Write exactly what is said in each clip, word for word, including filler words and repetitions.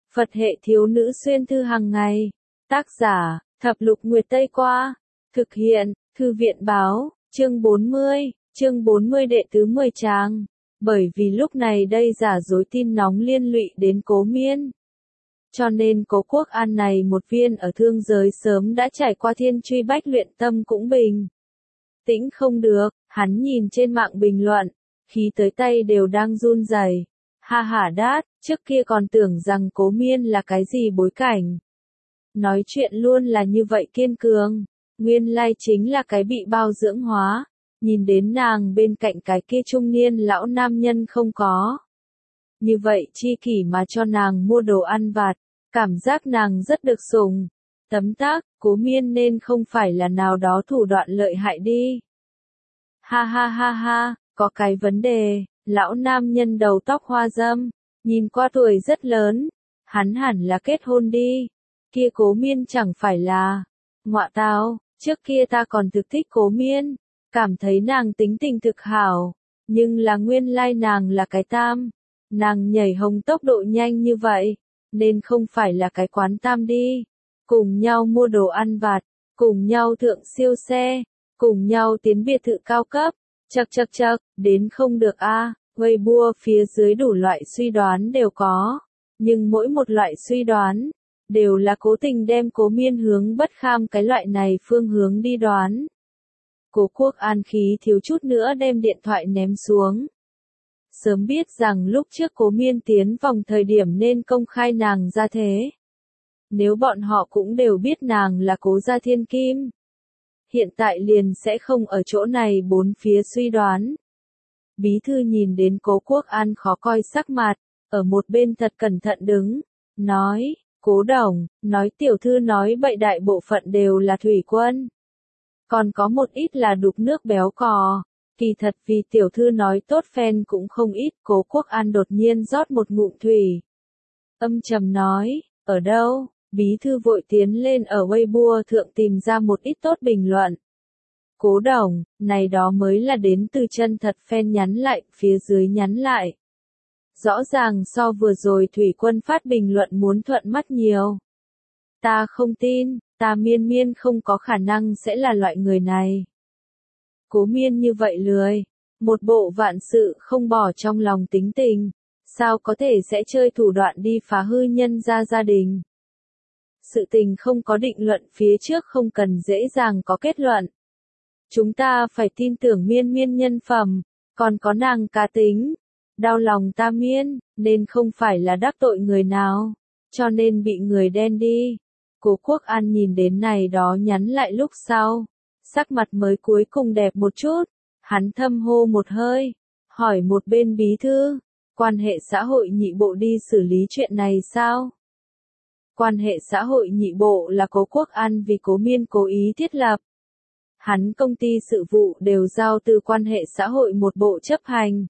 Phật hệ thiếu nữ xuyên thư hàng ngày. Tác giả, Thập Lục Nguyệt Tây Qua. Thực hiện, Thư viện Báo, chương bốn mươi, chương bốn mươi đệ tứ mười tràng. Bởi vì lúc này đây giả dối tin nóng liên lụy đến Cố Miên. Cho nên Cố Quốc An này một viên ở thương giới sớm đã trải qua thiên truy bách luyện, tâm cũng bình tĩnh không được. Hắn nhìn trên mạng bình luận, khí tới tay đều đang run rẩy. Ha hả đát, trước kia còn tưởng rằng Cố Miên là cái gì bối cảnh. Nói chuyện luôn là như vậy kiên cường, nguyên lai chính là cái bị bao dưỡng hóa. Nhìn đến nàng bên cạnh cái kia trung niên lão nam nhân không có. Như vậy chi kỷ mà cho nàng mua đồ ăn vặt, cảm giác nàng rất được sủng. Tấm tắc, Cố Miên nên không phải là nào đó thủ đoạn lợi hại đi. Ha ha ha ha, có cái vấn đề, lão nam nhân đầu tóc hoa râm, nhìn qua tuổi rất lớn, hắn hẳn là kết hôn đi. Kia Cố Miên chẳng phải là, ngọa tao, trước kia ta còn thực thích Cố Miên, cảm thấy nàng tính tình thực hảo, nhưng là nguyên lai nàng là cái tam, nàng nhảy hồng tốc độ nhanh như vậy, nên không phải là cái quán tam đi. Cùng nhau mua đồ ăn vặt, cùng nhau thượng siêu xe, cùng nhau tiến biệt thự cao cấp, chậc chậc chậc, đến không được a. À. Weibo phía dưới đủ loại suy đoán đều có, nhưng mỗi một loại suy đoán đều là cố tình đem Cố Miên hướng bất kham cái loại này phương hướng đi đoán. Cố Quốc An khí thiếu chút nữa đem điện thoại ném xuống. Sớm biết rằng lúc trước Cố Miên tiến vòng thời điểm nên công khai nàng ra thế. Nếu bọn họ cũng đều biết nàng là Cố gia thiên kim, hiện tại liền sẽ không ở chỗ này bốn phía suy đoán. Bí thư nhìn đến Cố Quốc An khó coi sắc mặt, ở một bên thật cẩn thận đứng, nói, Cố đồng, nói tiểu thư nói bậy đại bộ phận đều là thủy quân. Còn có một ít là đục nước béo cò, kỳ thật vì tiểu thư nói tốt phen cũng không ít. Cố Quốc An đột nhiên rót một ngụm thủy. Âm trầm nói, ở đâu? Bí thư vội tiến lên ở Weibo thượng tìm ra một ít tốt bình luận. Cố đồng, này đó mới là đến từ chân thật fan nhắn lại, phía dưới nhắn lại. Rõ ràng so vừa rồi Thủy Quân phát bình luận muốn thuận mắt nhiều. Ta không tin, ta miên miên không có khả năng sẽ là loại người này. Cố Miên như vậy lười, một bộ vạn sự không bỏ trong lòng tính tình, sao có thể sẽ chơi thủ đoạn đi phá hư nhân gia gia đình. Sự tình không có định luận phía trước không cần dễ dàng có kết luận. Chúng ta phải tin tưởng miên miên nhân phẩm, còn có nàng cá tính. Đau lòng ta miên, nên không phải là đắc tội người nào, cho nên bị người đen đi. Cố Quốc An nhìn đến này đó nhắn lại lúc sau, sắc mặt mới cuối cùng đẹp một chút, hắn thâm hô một hơi, hỏi một bên bí thư, quan hệ xã hội nhị bộ đi xử lý chuyện này sao? Quan hệ xã hội nhị bộ là Cố Quốc An vì Cố Miên cố ý thiết lập. Hắn công ty sự vụ đều giao từ quan hệ xã hội một bộ chấp hành.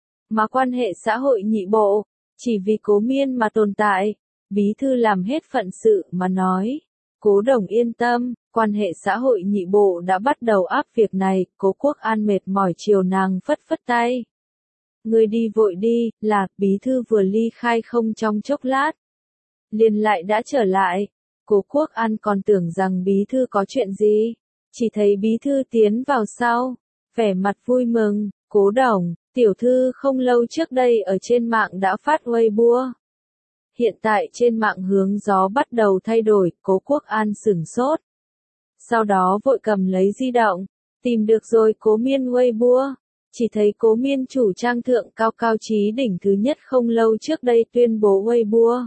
Mà quan hệ xã hội nhị bộ, chỉ vì Cố Miên mà tồn tại, bí thư làm hết phận sự mà nói. Cố đồng yên tâm, quan hệ xã hội nhị bộ đã bắt đầu áp việc này. Cố Quốc An mệt mỏi chiều nàng phất phất tay. Người đi vội đi, là, bí thư vừa ly khai không trong chốc lát. Liền lại đã trở lại, Cố Quốc An còn tưởng rằng bí thư có chuyện gì, chỉ thấy bí thư tiến vào sau, vẻ mặt vui mừng, Cố đồng, tiểu thư không lâu trước đây ở trên mạng đã phát Weibo. Hiện tại trên mạng hướng gió bắt đầu thay đổi, Cố Quốc An sửng sốt. Sau đó vội cầm lấy di động, tìm được rồi Cố Miên Weibo, chỉ thấy Cố Miên chủ trang thượng cao cao chí đỉnh thứ nhất không lâu trước đây tuyên bố Weibo.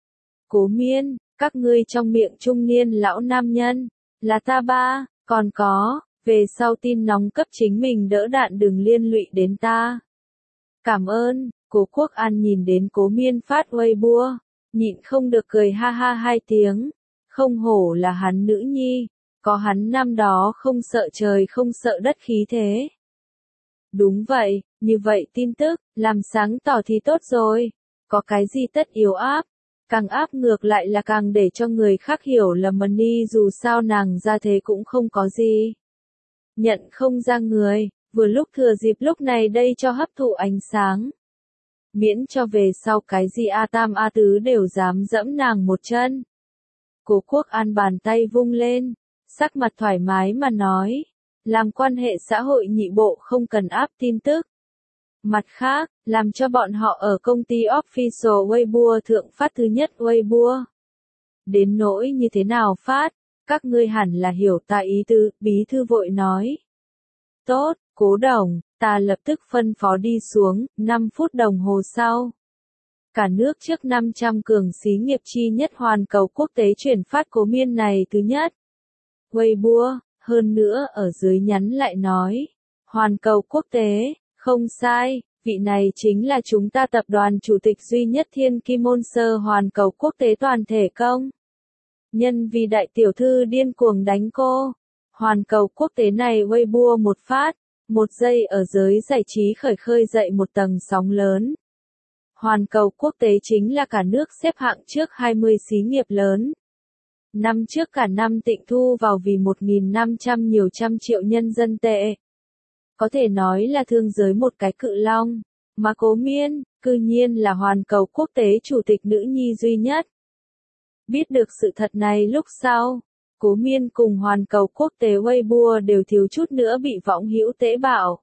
Cố Miên, các ngươi trong miệng trung niên lão nam nhân, là ta ba, còn có, về sau tin nóng cấp chính mình đỡ đạn đừng liên lụy đến ta. Cảm ơn. Cố Quốc An nhìn đến Cố Miên phát Weibo, nhịn không được cười ha ha hai tiếng, không hổ là hắn nữ nhi, có hắn năm đó không sợ trời không sợ đất khí thế. Đúng vậy, như vậy tin tức, làm sáng tỏ thì tốt rồi, có cái gì tất yếu áp. Càng áp ngược lại là càng để cho người khác hiểu lầm Money, dù sao nàng ra thế cũng không có gì. Nhận không ra người, vừa lúc thừa dịp lúc này đây cho hấp thụ ánh sáng. miễn cho về sau cái gì A Tam A Tứ đều dám dẫm nàng một chân. Cố Quốc An bàn tay vung lên, sắc mặt thoải mái mà nói, làm quan hệ xã hội nhị bộ không cần áp tin tức. Mặt khác, làm cho bọn họ ở công ty Official Weibo thượng phát thứ nhất Weibo. Đến nỗi như thế nào phát, các ngươi hẳn là hiểu ta ý tứ, bí thư vội nói. Tốt, Cố Đồng, ta lập tức phân phó đi xuống, năm phút đồng hồ sau. Cả nước trước năm trăm cường xí nghiệp chi nhất hoàn cầu quốc tế chuyển phát Cố Miên này thứ nhất. Weibo, hơn nữa ở dưới nhắn lại nói, hoàn cầu quốc tế, không sai, vị này chính là chúng ta tập đoàn chủ tịch duy nhất Thiên Kim Môn Sơ hoàn cầu quốc tế toàn thể công. Nhân vì đại tiểu thư điên cuồng đánh cô, hoàn cầu quốc tế này Weibo một phát, một giây ở giới giải trí khởi khơi dậy một tầng sóng lớn. Hoàn cầu quốc tế chính là cả nước xếp hạng trước hai mươi xí nghiệp lớn. Năm trước cả năm tịnh thu vào vì một nghìn năm trăm nhiều trăm triệu nhân dân tệ. Có thể nói là thương giới một cái cự long, mà Cố Miên, cư nhiên là hoàn cầu quốc tế chủ tịch nữ nhi duy nhất. Biết được sự thật này lúc sau, Cố Miên cùng hoàn cầu quốc tế Weibo đều thiếu chút nữa bị võng hữu tễ bạo.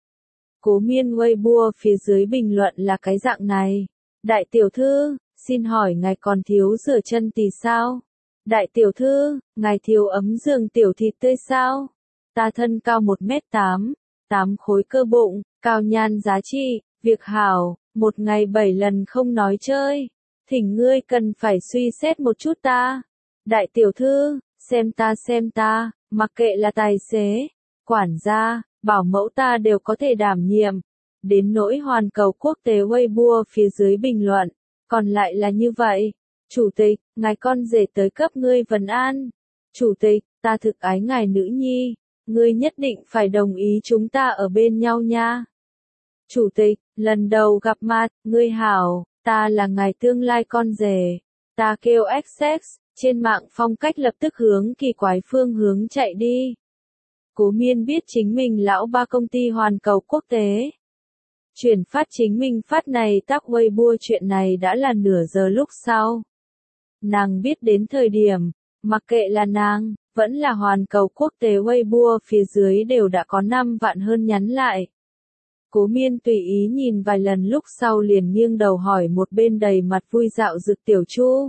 Cố Miên Weibo phía dưới bình luận là cái dạng này. Đại tiểu thư, xin hỏi ngài còn thiếu rửa chân tì sao? Đại tiểu thư, ngài thiếu ấm giường tiểu thịt tươi sao? Ta thân cao một mét tám, tám khối cơ bụng, cao nhan giá trị, việc hảo, một ngày bảy lần không nói chơi. Thỉnh ngươi cần phải suy xét một chút ta. Đại tiểu thư, xem ta xem ta, mặc kệ là tài xế, quản gia, bảo mẫu ta đều có thể đảm nhiệm. Đến nỗi hoàn cầu quốc tế Weibo phía dưới bình luận, còn lại là như vậy. Chủ tịch, ngài con rể tới cấp ngươi vấn an. Chủ tịch, ta thực ái ngài nữ nhi, ngươi nhất định phải đồng ý chúng ta ở bên nhau nha. Chủ tịch, lần đầu gặp mặt, ngươi hảo, ta là ngài tương lai con rể. Ta kêu ích ích, trên mạng phong cách lập tức hướng kỳ quái phương hướng chạy đi. Cố Miên biết chính mình lão ba công ty hoàn cầu quốc tế. Chuyển phát chính mình phát này tác Weibo chuyện này đã là nửa giờ lúc sau. Nàng biết đến thời điểm, mặc kệ là nàng, vẫn là hoàn cầu quốc tế Weibo phía dưới đều đã có năm vạn hơn nhắn lại. Cố Miên tùy ý nhìn vài lần lúc sau liền nghiêng đầu hỏi một bên đầy mặt vui dạo Dực Tiểu Chu.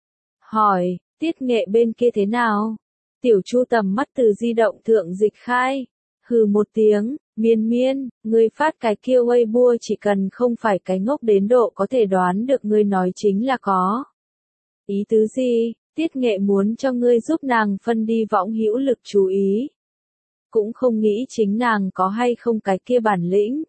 Hỏi, Tiết Nghệ bên kia thế nào? Tiểu Chu tầm mắt từ di động thượng dịch khai. Hừ một tiếng, Miên Miên, ngươi phát cái kia Weibo chỉ cần không phải cái ngốc đến độ có thể đoán được ngươi nói chính là có. Ý tứ gì? Tiết Nghệ muốn cho ngươi giúp nàng phân đi võng hữu lực chú ý. Cũng không nghĩ chính nàng có hay không cái kia bản lĩnh.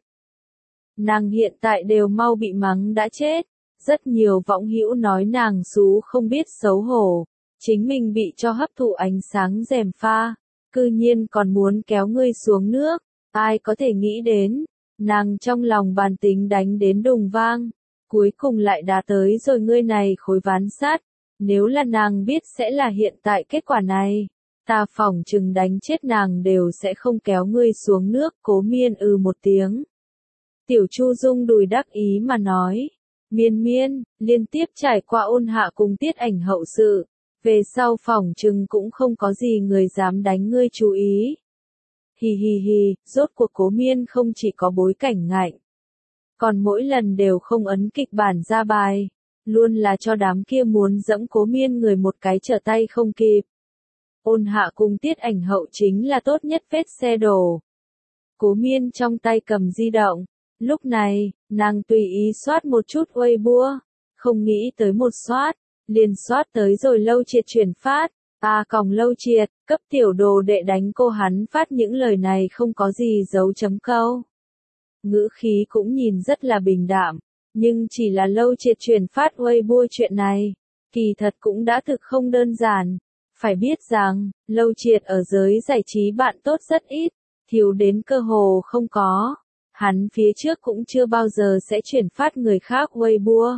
Nàng hiện tại đều mau bị mắng đã chết. Rất nhiều võng hữu nói nàng xú không biết xấu hổ. Chính mình bị cho hấp thụ ánh sáng rèm pha. Cư nhiên còn muốn kéo ngươi xuống nước. Ai có thể nghĩ đến. Nàng trong lòng bàn tính đánh đến đùng vang. Cuối cùng lại đá tới rồi ngươi này khối ván sắt. Nếu là nàng biết sẽ là hiện tại kết quả này, ta phỏng chừng đánh chết nàng đều sẽ không kéo ngươi xuống nước. Cố Miên ừ một tiếng. Tiểu Chu Dung đùi đắc ý mà nói, Miên Miên, liên tiếp trải qua ôn hạ cùng Tiết Ảnh hậu sự, về sau phỏng chừng cũng không có gì người dám đánh ngươi chú ý. Hì hì hì, rốt cuộc Cố Miên không chỉ có bối cảnh ngạnh, còn mỗi lần đều không ấn kịch bản ra bài. Luôn là cho đám kia muốn dẫm Cố Miên người một cái trở tay không kịp. Ôn hạ cùng Tiết Ảnh hậu chính là tốt nhất vết xe đổ. Cố Miên trong tay cầm di động. Lúc này, nàng tùy ý soát một chút Weibo. Không nghĩ tới một soát, liền soát tới rồi Lâu Triệt chuyển phát. À còng Lâu Triệt, cấp tiểu đồ đệ đánh cô hắn phát những lời này không có gì dấu chấm câu. Ngữ khí cũng nhìn rất là bình đạm. Nhưng chỉ là Lâu Triệt chuyển phát Weibo chuyện này, kỳ thật cũng đã thực không đơn giản. Phải biết rằng, Lâu Triệt ở giới giải trí bạn tốt rất ít, thiếu đến cơ hồ không có. Hắn phía trước cũng chưa bao giờ sẽ chuyển phát người khác Weibo.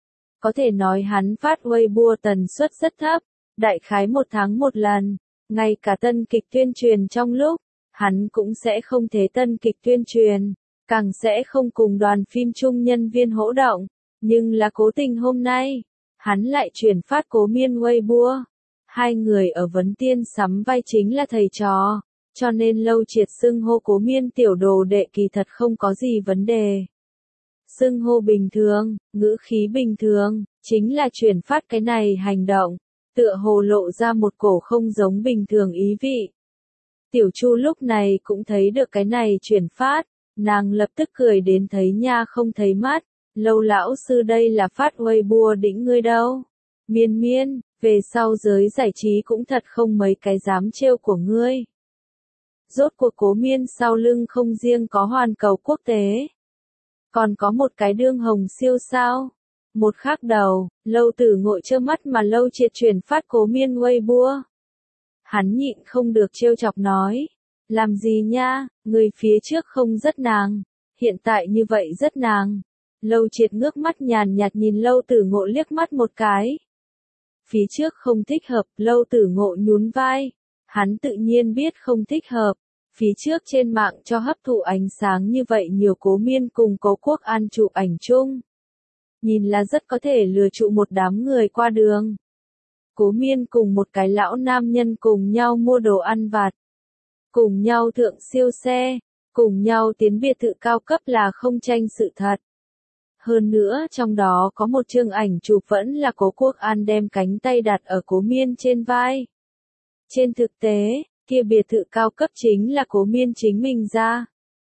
Có thể nói hắn phát Weibo tần suất rất thấp, đại khái một tháng một lần. Ngay cả tân kịch tuyên truyền trong lúc, hắn cũng sẽ không thế tân kịch tuyên truyền. càng sẽ không cùng đoàn phim chung nhân viên hỗ động. Nhưng là cố tình hôm nay, hắn lại chuyển phát Cố Miên Weibo. Hai người ở vấn tiên sắm vai chính là thầy trò, cho nên Lâu Triệt xưng hô Cố Miên tiểu đồ đệ kỳ thật không có gì vấn đề. Xưng hô bình thường, ngữ khí bình thường, chính là chuyển phát cái này hành động, tựa hồ lộ ra một cổ không giống bình thường ý vị. Tiểu Chu lúc này cũng thấy được cái này chuyển phát, nàng lập tức cười đến thấy nha không thấy mắt, Lâu lão sư đây là phát Weibo đĩnh ngươi đâu. Miên miên, về sau giới giải trí cũng thật không mấy cái dám trêu của ngươi. Rốt cuộc Cố Miên sau lưng không riêng có hoàn cầu quốc tế, còn có một cái đương hồng siêu sao. Một khắc đầu, Lâu Tử Ngộ trơ mắt mà Lâu Triệt chuyển phát Cố Miên Weibo. Hắn nhịn không được trêu chọc nói, làm gì nha, người phía trước không rất nàng, hiện tại như vậy rất nàng. Lâu Triệt ngước mắt nhàn nhạt nhìn Lâu Tử Ngộ liếc mắt một cái. Phía trước không thích hợp, Lâu Tử Ngộ nhún vai. Hắn tự nhiên biết không thích hợp. Phía trước trên mạng cho hấp thụ ánh sáng như vậy nhiều Cố Miên cùng Cố Quốc An chụp ảnh chung. Nhìn là rất có thể lừa trụ một đám người qua đường. Cố Miên cùng một cái lão nam nhân cùng nhau mua đồ ăn vặt. Cùng nhau thượng siêu xe. Cùng nhau tiến biệt thự cao cấp là không tranh sự thật. Hơn nữa trong đó có một chương ảnh chụp vẫn là Cố Quốc An đem cánh tay đặt ở Cố Miên trên vai. Trên thực tế, kia biệt thự cao cấp chính là Cố Miên chính mình ra.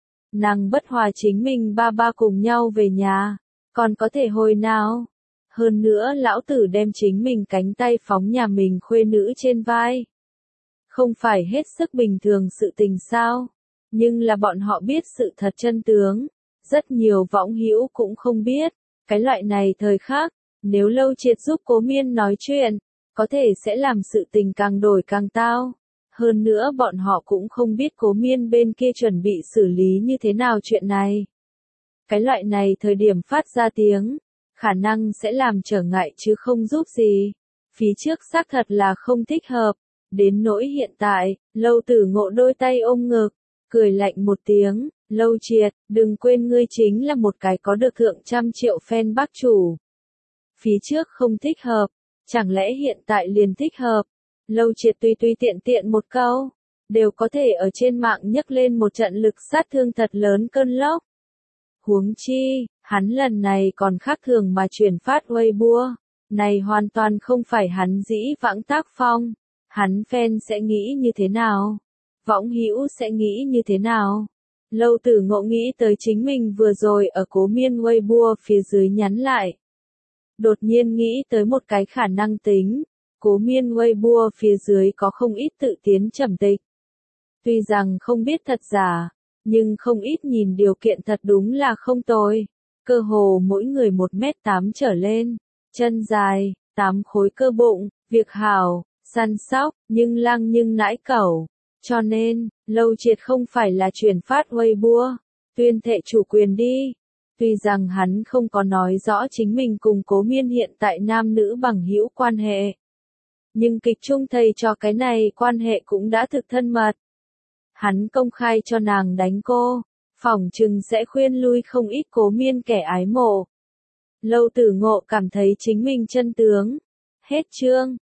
Nàng bất hòa chính mình ba ba cùng nhau về nhà, còn có thể hồi nào. Hơn nữa lão tử đem chính mình cánh tay phóng nhà mình khuê nữ trên vai. Không phải hết sức bình thường sự tình sao, nhưng là bọn họ biết sự thật chân tướng. Rất nhiều võng hữu cũng không biết, cái loại này thời khắc, nếu Lâu Triệt giúp Cố Miên nói chuyện, có thể sẽ làm sự tình càng đổi càng tao. Hơn nữa bọn họ cũng không biết Cố Miên bên kia chuẩn bị xử lý như thế nào chuyện này. Cái loại này thời điểm phát ra tiếng, khả năng sẽ làm trở ngại chứ không giúp gì. Phía trước xác thật là không thích hợp, đến nỗi hiện tại, Lâu Tử Ngộ đôi tay ôm ngực, cười lạnh một tiếng. Lâu Triệt, đừng quên ngươi chính là một cái có được thượng trăm triệu fan bác chủ. Phía trước không thích hợp, chẳng lẽ hiện tại liền thích hợp? Lâu Triệt tùy tùy tiện tiện một câu, đều có thể ở trên mạng nhấc lên một trận lực sát thương thật lớn cơn lốc. Huống chi, hắn lần này còn khác thường mà chuyển phát Weibo, này hoàn toàn không phải hắn dĩ vãng tác phong. Hắn fan sẽ nghĩ như thế nào? Võng hữu sẽ nghĩ như thế nào? Lâu Tử Ngộ nghĩ tới chính mình vừa rồi ở Cố Miên Weibo phía dưới nhắn lại. Đột nhiên nghĩ tới một cái khả năng tính, Cố Miên Weibo phía dưới có không ít tự tiến trầm tịch. Tuy rằng không biết thật giả, nhưng không ít nhìn điều kiện thật đúng là không tồi. Cơ hồ mỗi người một mét tám trở lên, chân dài, tám khối cơ bụng, việc hảo, săn sóc, nhưng lăng nhưng nãi cẩu. Cho nên, Lâu Triệt không phải là chuyển phát Weibo, tuyên thệ chủ quyền đi. Tuy rằng hắn không có nói rõ chính mình cùng Cố Miên hiện tại nam nữ bằng hữu quan hệ. Nhưng kịch trung thầy cho cái này quan hệ cũng đã thực thân mật. Hắn công khai cho nàng đánh cô, phỏng chừng sẽ khuyên lui không ít Cố Miên kẻ ái mộ. Lâu Tử Ngộ cảm thấy chính mình chân tướng. Hết chương.